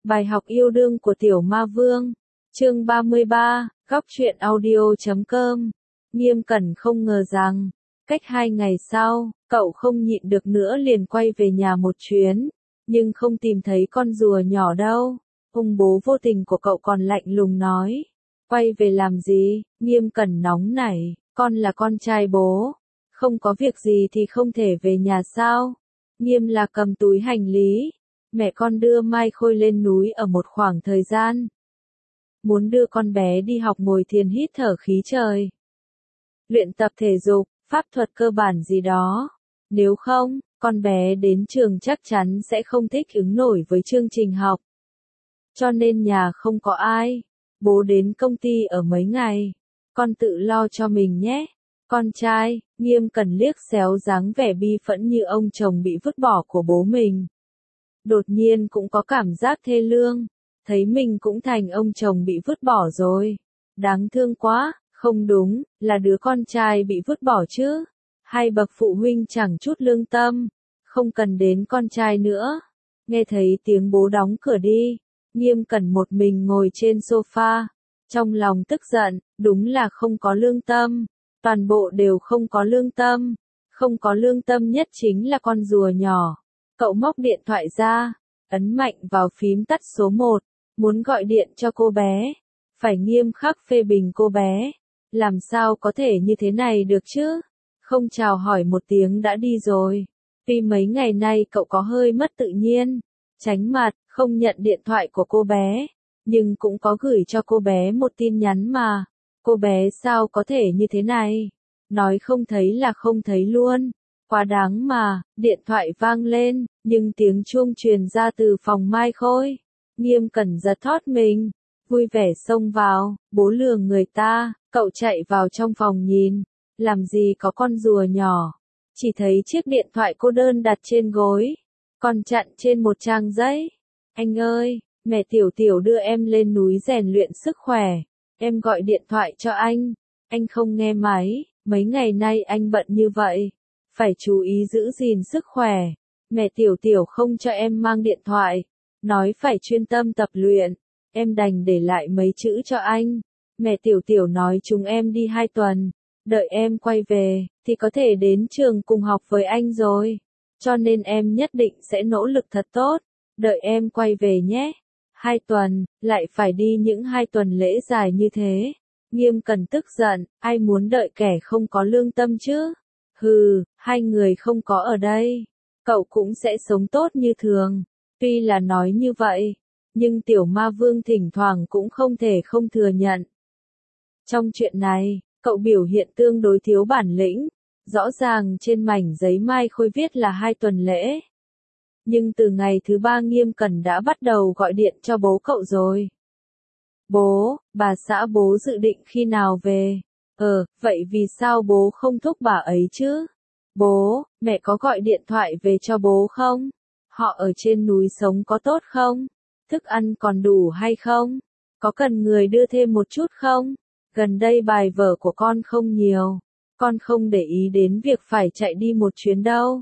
Bài học yêu đương của Tiểu Ma Vương. Chương 33, góc truyện audio.com. Nghiêm Cẩn không ngờ rằng, cách 2 ngày sau, cậu không nhịn được nữa liền quay về nhà một chuyến, nhưng không tìm thấy con rùa nhỏ đâu. Ông bố vô tình của cậu còn lạnh lùng nói, quay về làm gì? Nghiêm Cẩn nóng nảy, con là con trai bố, không có việc gì thì không thể về nhà sao? Nghiêm là cầm túi hành lý, mẹ con đưa Mai Khôi lên núi ở một khoảng thời gian. Muốn đưa con bé đi học ngồi thiền hít thở khí trời. Luyện tập thể dục, pháp thuật cơ bản gì đó. Nếu không, con bé đến trường chắc chắn sẽ không thích ứng nổi với chương trình học. Cho nên nhà không có ai. Bố đến công ty ở mấy ngày. Con tự lo cho mình nhé. Con trai, Nghiêm Cẩn liếc xéo dáng vẻ bi phẫn như ông chồng bị vứt bỏ của bố mình. Đột nhiên cũng có cảm giác thê lương. Thấy mình cũng thành ông chồng bị vứt bỏ rồi. Đáng thương quá, không đúng, là đứa con trai bị vứt bỏ chứ. Hai bậc phụ huynh chẳng chút lương tâm, không cần đến con trai nữa. Nghe thấy tiếng bố đóng cửa đi, Nghiêm Cẩn một mình ngồi trên sofa. Trong lòng tức giận, đúng là không có lương tâm. Toàn bộ đều không có lương tâm. Không có lương tâm nhất chính là con rùa nhỏ. Cậu móc điện thoại ra, ấn mạnh vào phím tắt số 1, muốn gọi điện cho cô bé. Phải nghiêm khắc phê bình cô bé. Làm sao có thể như thế này được chứ? Không chào hỏi một tiếng đã đi rồi. Vì mấy ngày nay cậu có hơi mất tự nhiên. Tránh mặt, không nhận điện thoại của cô bé. Nhưng cũng có gửi cho cô bé một tin nhắn mà. Cô bé sao có thể như thế này? Nói không thấy là không thấy luôn. Quá đáng mà, điện thoại vang lên, nhưng tiếng chuông truyền ra từ phòng Mai Khôi. Nghiêm Cẩn giật thót mình, vui vẻ xông vào, bố lừa người ta, cậu chạy vào trong phòng nhìn, làm gì có con rùa nhỏ, chỉ thấy chiếc điện thoại cô đơn đặt trên gối, còn chặn trên một trang giấy. Anh ơi, mẹ Tiểu Tiểu đưa em lên núi rèn luyện sức khỏe, em gọi điện thoại cho anh không nghe máy, mấy ngày nay anh bận như vậy. Phải chú ý giữ gìn sức khỏe. Mẹ Tiểu Tiểu không cho em mang điện thoại. Nói phải chuyên tâm tập luyện. Em đành để lại mấy chữ cho anh. Mẹ Tiểu Tiểu nói chúng em đi 2 tuần. Đợi em quay về, thì có thể đến trường cùng học với anh rồi. Cho nên em nhất định sẽ nỗ lực thật tốt. Đợi em quay về nhé. 2 tuần, lại phải đi những 2 tuần lễ dài như thế. Nghiêm Cẩn tức giận, ai muốn đợi kẻ không có lương tâm chứ? Hừ, hai người không có ở đây, cậu cũng sẽ sống tốt như thường. Tuy là nói như vậy, nhưng Tiểu Ma Vương thỉnh thoảng cũng không thể không thừa nhận. Trong chuyện này, cậu biểu hiện tương đối thiếu bản lĩnh, rõ ràng trên mảnh giấy Mai Khôi viết là 2 tuần lễ. Nhưng từ ngày thứ 3 Nghiêm Cẩn đã bắt đầu gọi điện cho bố cậu rồi. Bố, bà xã bố dự định khi nào về? Vậy vì sao bố không thúc bà ấy chứ? Bố, mẹ có gọi điện thoại về cho bố không? Họ ở trên núi sống có tốt không? Thức ăn còn đủ hay không? Có cần người đưa thêm một chút không? Gần đây bài vở của con không nhiều. Con không để ý đến việc phải chạy đi một chuyến đâu.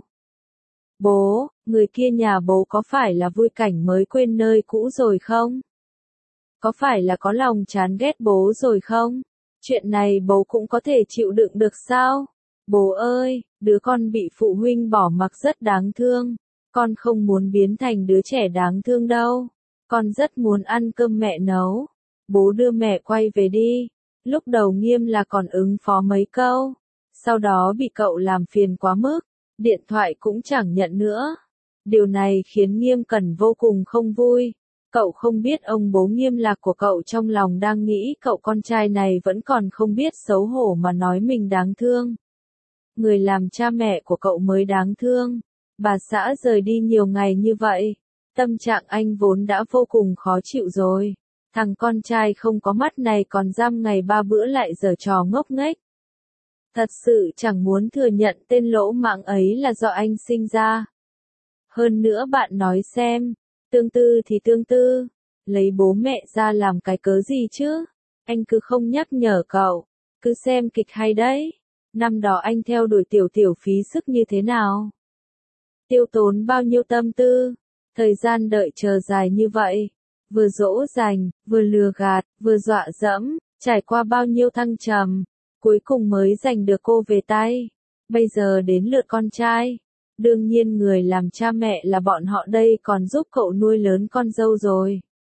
Bố, người kia nhà bố có phải là vui cảnh mới quên nơi cũ rồi không? Có phải là có lòng chán ghét bố rồi không? Chuyện này bố cũng có thể chịu đựng được sao? Bố ơi, đứa con bị phụ huynh bỏ mặc rất đáng thương. Con không muốn biến thành đứa trẻ đáng thương đâu. Con rất muốn ăn cơm mẹ nấu. Bố đưa mẹ quay về đi. Lúc đầu Nghiêm là còn ứng phó mấy câu. Sau đó bị cậu làm phiền quá mức. Điện thoại cũng chẳng nhận nữa. Điều này khiến Nghiêm Cẩn vô cùng không vui. Cậu không biết ông bố Nghiêm Lạc của cậu trong lòng đang nghĩ cậu con trai này vẫn còn không biết xấu hổ mà nói mình đáng thương. Người làm cha mẹ của cậu mới đáng thương. Bà xã rời đi nhiều ngày như vậy. Tâm trạng anh vốn đã vô cùng khó chịu rồi. Thằng con trai không có mắt này còn dăm ngày 3 bữa lại giở trò ngốc nghếch. Thật sự chẳng muốn thừa nhận tên lỗ mãng ấy là do anh sinh ra. Hơn nữa bạn nói xem. Tương tư thì tương tư, lấy bố mẹ ra làm cái cớ gì chứ? Anh cứ không nhắc nhở cậu, cứ xem kịch hay đấy. Năm đó anh theo đuổi Tiểu Tiểu phí sức như thế nào? Tiêu tốn bao nhiêu tâm tư, thời gian đợi chờ dài như vậy. vừa dỗ dành, vừa lừa gạt, vừa dọa dẫm, trải qua bao nhiêu thăng trầm, cuối cùng mới giành được cô về tay. Bây giờ đến lượt con trai. Đương nhiên người làm cha mẹ là bọn họ đây còn giúp cậu nuôi lớn con dâu rồi.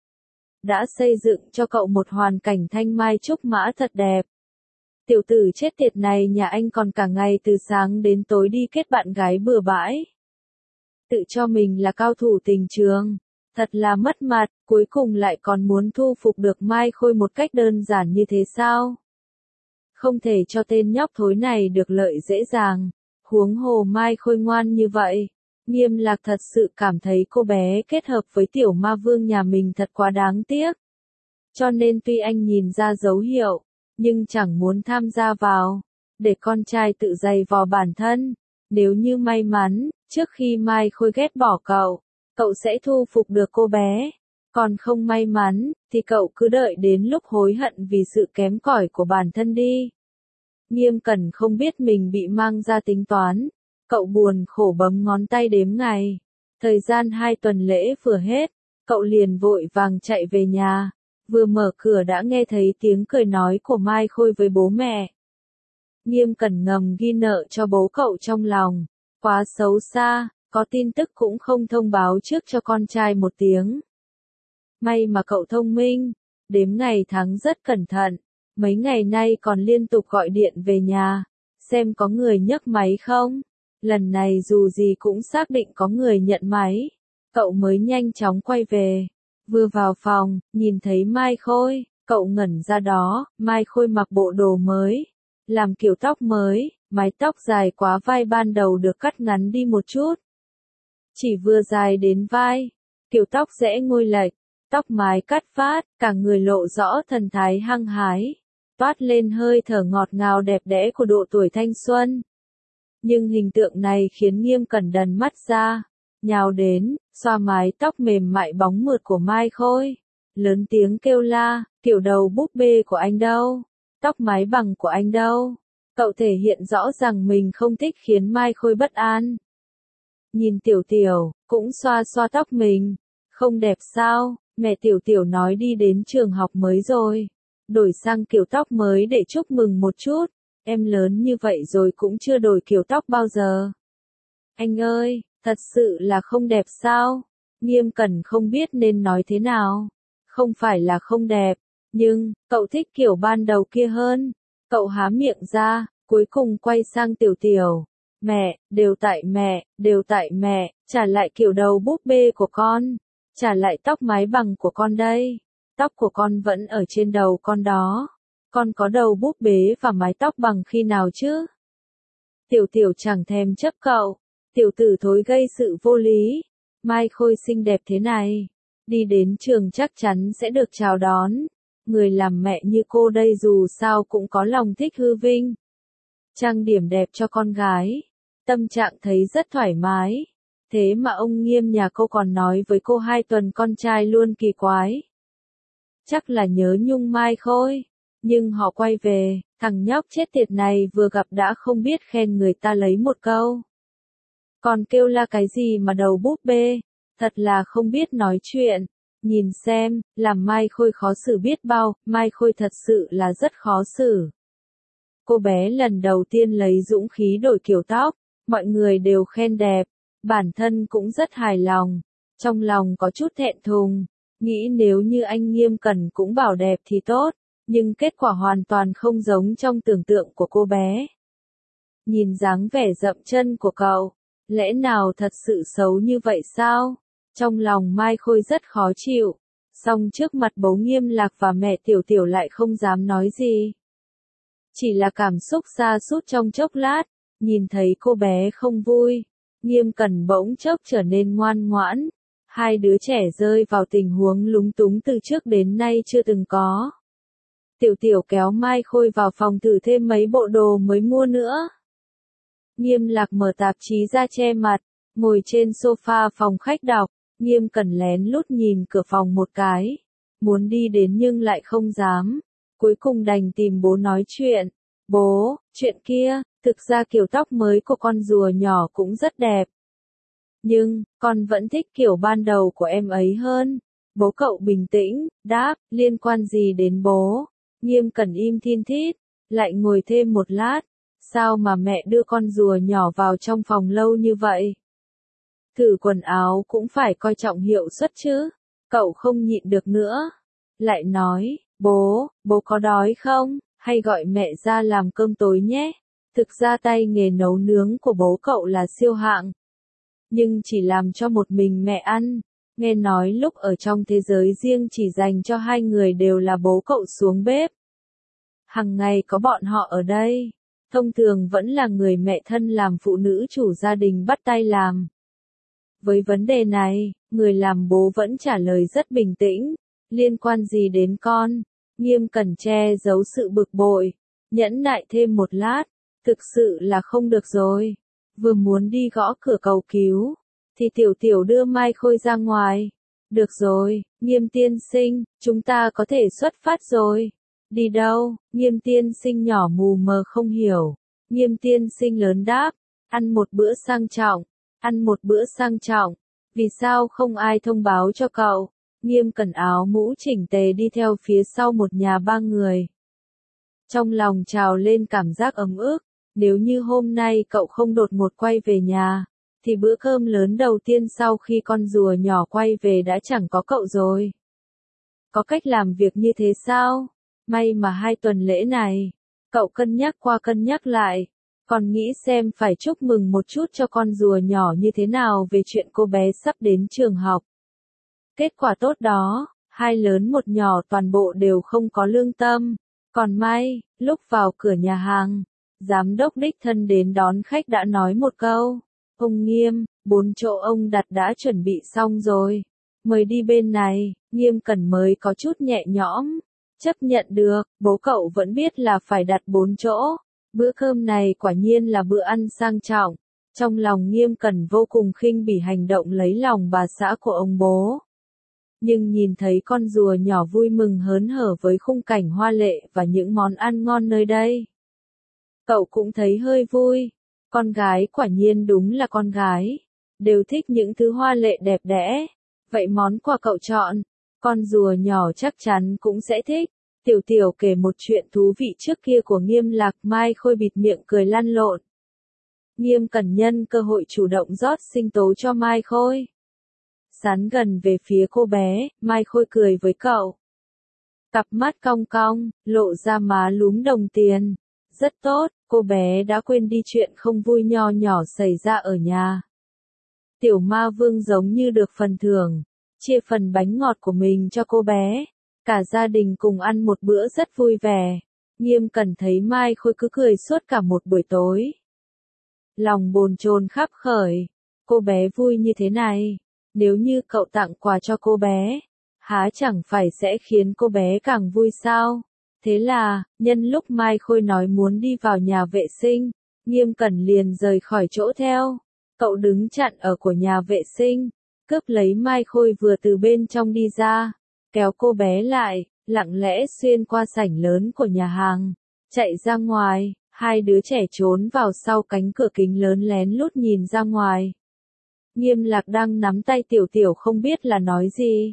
Đã xây dựng cho cậu một hoàn cảnh thanh mai trúc mã thật đẹp. Tiểu tử chết tiệt này nhà anh còn cả ngày từ sáng đến tối đi kết bạn gái bừa bãi. Tự cho mình là cao thủ tình trường. Thật là mất mặt, cuối cùng lại còn muốn thu phục được Mai Khôi một cách đơn giản như thế sao? Không thể cho tên nhóc thối này được lợi dễ dàng. Huống hồ Mai Khôi ngoan như vậy. Nghiêm Lạc thật sự cảm thấy cô bé kết hợp với tiểu ma vương nhà mình thật quá đáng tiếc. Cho nên tuy anh nhìn ra dấu hiệu, nhưng chẳng muốn tham gia vào, để con trai tự dày vò bản thân. Nếu như may mắn, trước khi Mai Khôi ghét bỏ cậu, cậu sẽ thu phục được cô bé. Còn không may mắn, thì cậu cứ đợi đến lúc hối hận vì sự kém cỏi của bản thân đi. Nghiêm Cẩn không biết mình bị mang ra tính toán. Cậu buồn khổ bấm ngón tay đếm ngày. Thời gian 2 tuần lễ vừa hết, cậu liền vội vàng chạy về nhà. Vừa mở cửa đã nghe thấy tiếng cười nói của Mai Khôi với bố mẹ. Nghiêm Cẩn ngầm ghi nợ cho bố cậu trong lòng. Quá xấu xa, có tin tức cũng không thông báo trước cho con trai một tiếng. May mà cậu thông minh, đếm ngày tháng rất cẩn thận. Mấy ngày nay còn liên tục gọi điện về nhà, xem có người nhấc máy không. Lần này dù gì cũng xác định có người nhận máy, cậu mới nhanh chóng quay về. Vừa vào phòng, nhìn thấy Mai Khôi, cậu ngẩn ra đó. Mai Khôi mặc bộ đồ mới, làm kiểu tóc mới, mái tóc dài quá vai ban đầu được cắt ngắn đi một chút. Chỉ vừa dài đến vai, kiểu tóc rẽ ngôi lệch, tóc mái cắt phát, cả người lộ rõ thần thái hăng hái, toát lên hơi thở ngọt ngào đẹp đẽ của độ tuổi thanh xuân. Nhưng hình tượng này khiến Nghiêm Cẩn đần mắt ra, nhào đến, xoa mái tóc mềm mại bóng mượt của Mai Khôi, lớn tiếng kêu la, kiểu đầu búp bê của anh đâu, tóc mái bằng của anh đâu. Cậu thể hiện rõ rằng mình không thích khiến Mai Khôi bất an. Nhìn Tiểu Tiểu, cũng xoa xoa tóc mình, không đẹp sao, mẹ Tiểu Tiểu nói đi đến trường học mới rồi, đổi sang kiểu tóc mới để chúc mừng một chút. Em lớn như vậy rồi cũng chưa đổi kiểu tóc bao giờ. Anh ơi, thật sự là không đẹp sao? Nghiêm Cẩn không biết nên nói thế nào. Không phải là không đẹp, nhưng, cậu thích kiểu ban đầu kia hơn. Cậu há miệng ra, cuối cùng quay sang Tiểu Tiểu. Mẹ, đều tại mẹ, trả lại kiểu đầu búp bê của con. Trả lại tóc mái bằng của con đây. Tóc của con vẫn ở trên đầu con đó. Con có đầu búp bê và mái tóc bằng khi nào chứ? Tiểu Tiểu chẳng thèm chấp cậu. Tiểu tử thối gây sự vô lý. Mai Khôi xinh đẹp thế này, đi đến trường chắc chắn sẽ được chào đón. Người làm mẹ như cô đây dù sao cũng có lòng thích hư vinh. Trang điểm đẹp cho con gái. Tâm trạng thấy rất thoải mái. Thế mà ông Nghiêm nhà cô còn nói với cô 2 tuần con trai luôn kỳ quái. Chắc là nhớ nhung Mai Khôi. Nhưng họ quay về, thằng nhóc chết tiệt này vừa gặp đã không biết khen người ta lấy một câu. Còn kêu la cái gì mà đầu búp bê, thật là không biết nói chuyện. Nhìn xem, làm Mai Khôi khó xử biết bao, Mai Khôi thật sự là rất khó xử. Cô bé lần đầu tiên lấy dũng khí đổi kiểu tóc, mọi người đều khen đẹp, bản thân cũng rất hài lòng. Trong lòng có chút thẹn thùng, nghĩ nếu như anh Nghiêm Cẩn cũng bảo đẹp thì tốt. Nhưng kết quả hoàn toàn không giống trong tưởng tượng của cô bé. Nhìn dáng vẻ dậm chân của cậu, lẽ nào thật sự xấu như vậy sao? Trong lòng Mai Khôi rất khó chịu, song trước mặt bố Nghiêm Lạc và mẹ Tiểu Tiểu lại không dám nói gì. Chỉ là cảm xúc sa sút trong chốc lát, nhìn thấy cô bé không vui, Nghiêm Cẩn bỗng chốc trở nên ngoan ngoãn. Hai đứa trẻ rơi vào tình huống lúng túng từ trước đến nay chưa từng có. Tiểu Tiểu kéo Mai Khôi vào phòng thử thêm mấy bộ đồ mới mua nữa. Nghiêm Lạc mở tạp chí ra che mặt, ngồi trên sofa phòng khách đọc. Nghiêm Cẩn lén lút nhìn cửa phòng một cái, muốn đi đến nhưng lại không dám. Cuối cùng đành tìm bố nói chuyện. Bố, chuyện kia, thực ra kiểu tóc mới của con rùa nhỏ cũng rất đẹp. Nhưng, con vẫn thích kiểu ban đầu của em ấy hơn. Bố cậu bình tĩnh, đáp, liên quan gì đến bố? Nghiêm Cẩn im thin thít, lại ngồi thêm một lát. Sao mà mẹ đưa con rùa nhỏ vào trong phòng lâu như vậy? Thử quần áo cũng phải coi trọng hiệu suất chứ. Cậu không nhịn được nữa. Lại nói, bố có đói không? Hay gọi mẹ ra làm cơm tối nhé. Thực ra tay nghề nấu nướng của bố cậu là siêu hạng. Nhưng chỉ làm cho một mình mẹ ăn. Nghe nói lúc ở trong thế giới riêng chỉ dành cho hai người đều là bố cậu xuống bếp. Hằng ngày có bọn họ ở đây. Thông thường vẫn là người mẹ thân làm phụ nữ chủ gia đình bắt tay làm. Với vấn đề này, người làm bố vẫn trả lời rất bình tĩnh. Liên quan gì đến con? Nghiêm Cẩn che giấu sự bực bội. Nhẫn nại thêm một lát. Thực sự là không được rồi. Vừa muốn đi gõ cửa cầu cứu. Thì Tiểu Tiểu đưa Mai Khôi ra ngoài. Được rồi, Nghiêm tiên sinh, chúng ta có thể xuất phát rồi. Đi đâu? Nghiêm tiên sinh nhỏ mù mờ không hiểu. Nghiêm tiên sinh lớn đáp. Ăn một bữa sang trọng. Ăn một bữa sang trọng. Vì sao không ai thông báo cho cậu? Nghiêm Cẩn áo mũ chỉnh tề đi theo phía sau một nhà ba người. Trong lòng trào lên cảm giác ấm ức. Nếu như hôm nay cậu không đột ngột quay về nhà, thì bữa cơm lớn đầu tiên sau khi con rùa nhỏ quay về đã chẳng có cậu rồi. Có cách làm việc như thế sao? May mà 2 tuần lễ này, cậu cân nhắc qua cân nhắc lại, còn nghĩ xem phải chúc mừng một chút cho con rùa nhỏ như thế nào về chuyện cô bé sắp đến trường học. Kết quả tốt đó, 2 lớn 1 nhỏ toàn bộ đều không có lương tâm. Còn may, lúc vào cửa nhà hàng, giám đốc đích thân đến đón khách đã nói một câu. Ông Nghiêm, 4 chỗ ông đặt đã chuẩn bị xong rồi. Mời đi bên này. Nghiêm Cẩn mới có chút nhẹ nhõm. Chấp nhận được, bố cậu vẫn biết là phải đặt 4 chỗ. Bữa cơm này quả nhiên là bữa ăn sang trọng. Trong lòng Nghiêm Cẩn vô cùng khinh bỉ hành động lấy lòng bà xã của ông bố. Nhưng nhìn thấy con rùa nhỏ vui mừng hớn hở với khung cảnh hoa lệ và những món ăn ngon nơi đây, cậu cũng thấy hơi vui. Con gái quả nhiên đúng là con gái. Đều thích những thứ hoa lệ đẹp đẽ. Vậy món quà cậu chọn, con rùa nhỏ chắc chắn cũng sẽ thích. Tiểu Tiểu kể một chuyện thú vị trước kia của Nghiêm Lạc. Mai Khôi bịt miệng cười lăn lộn. Nghiêm Cẩn nhân cơ hội chủ động rót sinh tố cho Mai Khôi. Sán gần về phía cô bé, Mai Khôi cười với cậu. Cặp mắt cong cong, lộ ra má lúm đồng tiền. Rất tốt, cô bé đã quên đi chuyện không vui nho nhỏ xảy ra ở nhà. Tiểu Ma Vương giống như được phần thưởng, chia phần bánh ngọt của mình cho cô bé. Cả gia đình cùng ăn một bữa rất vui vẻ. Nghiêm Cẩn thấy Mai Khôi cứ cười suốt cả một buổi tối. Lòng bồn chồn khắp khởi. Cô bé vui như thế này, nếu như cậu tặng quà cho cô bé, há chẳng phải sẽ khiến cô bé càng vui sao? Thế là, nhân lúc Mai Khôi nói muốn đi vào nhà vệ sinh, Nghiêm Cẩn liền rời khỏi chỗ theo. Cậu đứng chặn ở của nhà vệ sinh, cướp lấy Mai Khôi vừa từ bên trong đi ra, kéo cô bé lại, lặng lẽ xuyên qua sảnh lớn của nhà hàng, chạy ra ngoài. 2 đứa trẻ trốn vào sau cánh cửa kính lớn lén lút nhìn ra ngoài. Nghiêm Lạc đang nắm tay Tiểu Tiểu không biết là nói gì.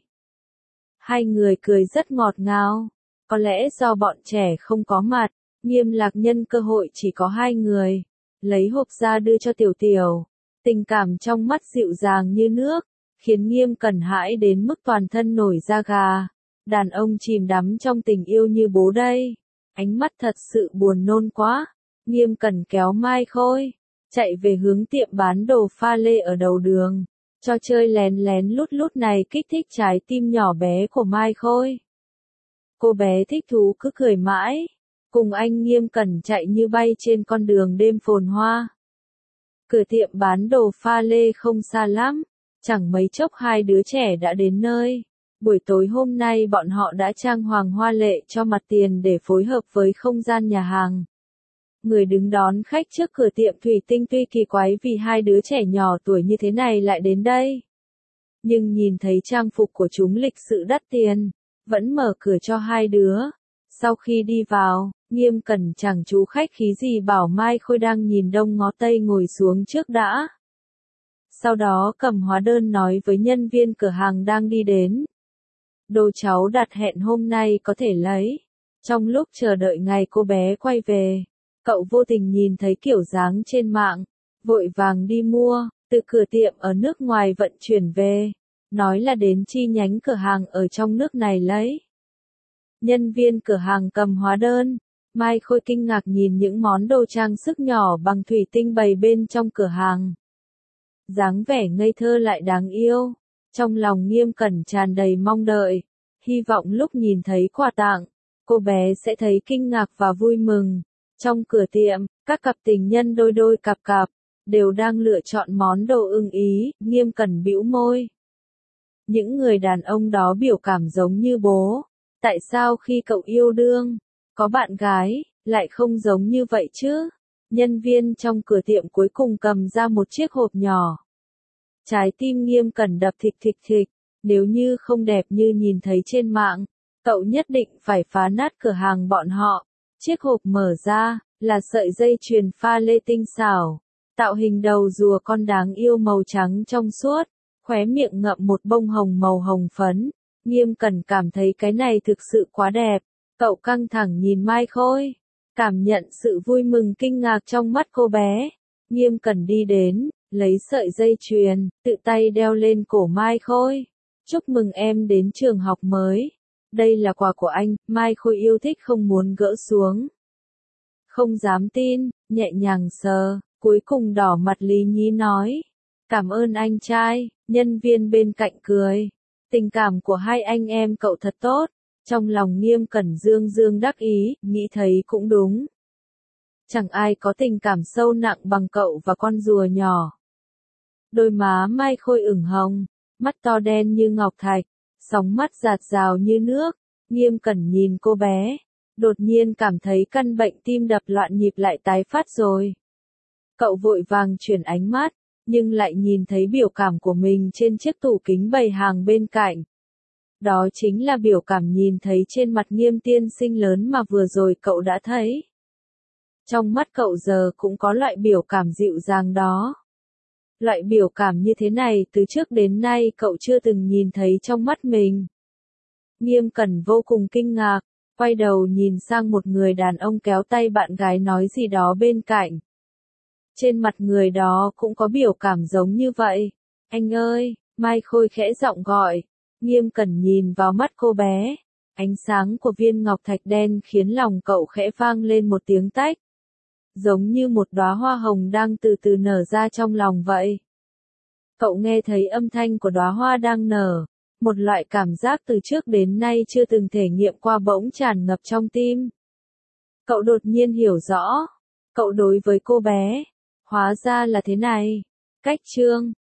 2 người cười rất ngọt ngào. Có lẽ do bọn trẻ không có mặt, Nghiêm Lạc nhân cơ hội chỉ có 2 người. Lấy hộp ra đưa cho Tiểu Tiểu. Tình cảm trong mắt dịu dàng như nước, khiến Nghiêm Cẩn hãi đến mức toàn thân nổi da gà. Đàn ông chìm đắm trong tình yêu như bố đây. Ánh mắt thật sự buồn nôn quá. Nghiêm Cẩn kéo Mai Khôi, chạy về hướng tiệm bán đồ pha lê ở đầu đường. Cho chơi lén lén lút lút này kích thích trái tim nhỏ bé của Mai Khôi. Cô bé thích thú cứ cười mãi, cùng anh Nghiêm Cẩn chạy như bay trên con đường đêm phồn hoa. Cửa tiệm bán đồ pha lê không xa lắm, chẳng mấy chốc 2 đứa trẻ đã đến nơi. Buổi tối hôm nay bọn họ đã trang hoàng hoa lệ cho mặt tiền để phối hợp với không gian nhà hàng. Người đứng đón khách trước cửa tiệm thủy tinh tuy kỳ quái vì 2 đứa trẻ nhỏ tuổi như thế này lại đến đây. Nhưng nhìn thấy trang phục của chúng lịch sự đắt tiền, vẫn mở cửa cho 2 đứa. Sau khi đi vào, Nghiêm Cẩn chẳng chú khách khí gì bảo Mai Khôi đang nhìn đông ngó tây ngồi xuống trước đã. Sau đó cầm hóa đơn nói với nhân viên cửa hàng đang đi đến. Đồ cháu đặt hẹn hôm nay có thể lấy. Trong lúc chờ đợi ngày cô bé quay về, cậu vô tình nhìn thấy kiểu dáng trên mạng, vội vàng đi mua, từ cửa tiệm ở nước ngoài vận chuyển về, nói là đến chi nhánh cửa hàng ở trong nước này lấy. Nhân viên cửa hàng cầm hóa đơn, Mai Khôi kinh ngạc nhìn những món đồ trang sức nhỏ bằng thủy tinh bày bên trong cửa hàng. Dáng vẻ ngây thơ lại đáng yêu, trong lòng Nghiêm Cẩn tràn đầy mong đợi, hy vọng lúc nhìn thấy quà tặng, cô bé sẽ thấy kinh ngạc và vui mừng. Trong cửa tiệm, các cặp tình nhân đôi đôi cặp cặp, đều đang lựa chọn món đồ ưng ý, Nghiêm Cẩn bĩu môi. Những người đàn ông đó biểu cảm giống như bố, tại sao khi cậu yêu đương, có bạn gái, lại không giống như vậy chứ? Nhân viên trong cửa tiệm cuối cùng cầm ra một chiếc hộp nhỏ. Trái tim Nghiêm Cẩn đập thịch thịch thịch, nếu như không đẹp như nhìn thấy trên mạng, cậu nhất định phải phá nát cửa hàng bọn họ. Chiếc hộp mở ra, là sợi dây chuyền pha lê tinh xảo, tạo hình đầu rùa con đáng yêu màu trắng trong suốt, khóe miệng ngậm một bông hồng màu hồng phấn. Nghiêm Cẩn cảm thấy cái này thực sự quá đẹp, cậu căng thẳng nhìn Mai Khôi, cảm nhận sự vui mừng kinh ngạc trong mắt cô bé. Nghiêm Cẩn đi đến, lấy sợi dây chuyền, tự tay đeo lên cổ Mai Khôi. Chúc mừng em đến trường học mới. Đây là quà của anh, Mai Khôi yêu thích không muốn gỡ xuống. Không dám tin, nhẹ nhàng sờ, cuối cùng đỏ mặt lý nhí nói. Cảm ơn anh trai, nhân viên bên cạnh cười. Tình cảm của hai anh em cậu thật tốt. Trong lòng Nghiêm Cẩn dương dương đắc ý, nghĩ thấy cũng đúng. Chẳng ai có tình cảm sâu nặng bằng cậu và con rùa nhỏ. Đôi má Mai Khôi ửng hồng, mắt to đen như ngọc thạch, sóng mắt dạt dào như nước. Nghiêm Cẩn nhìn cô bé, đột nhiên cảm thấy căn bệnh tim đập loạn nhịp lại tái phát rồi. Cậu vội vàng chuyển ánh mắt, nhưng lại nhìn thấy biểu cảm của mình trên chiếc tủ kính bày hàng bên cạnh. Đó chính là biểu cảm nhìn thấy trên mặt Nghiêm tiên sinh lớn mà vừa rồi cậu đã thấy. Trong mắt cậu giờ cũng có loại biểu cảm dịu dàng đó. Loại biểu cảm như thế này từ trước đến nay cậu chưa từng nhìn thấy trong mắt mình. Nghiêm Cẩn vô cùng kinh ngạc, quay đầu nhìn sang một người đàn ông kéo tay bạn gái nói gì đó bên cạnh. Trên mặt người đó cũng có biểu cảm giống như vậy. Anh ơi, Mai Khôi khẽ giọng gọi. Nghiêm Cẩn nhìn vào mắt cô bé. Ánh sáng của viên ngọc thạch đen khiến lòng cậu khẽ vang lên một tiếng tách. Giống như một đóa hoa hồng đang từ từ nở ra trong lòng vậy. Cậu nghe thấy âm thanh của đóa hoa đang nở. Một loại cảm giác từ trước đến nay chưa từng thể nghiệm qua bỗng tràn ngập trong tim. Cậu đột nhiên hiểu rõ. Cậu đối với cô bé. Hóa ra là thế này. Cách chương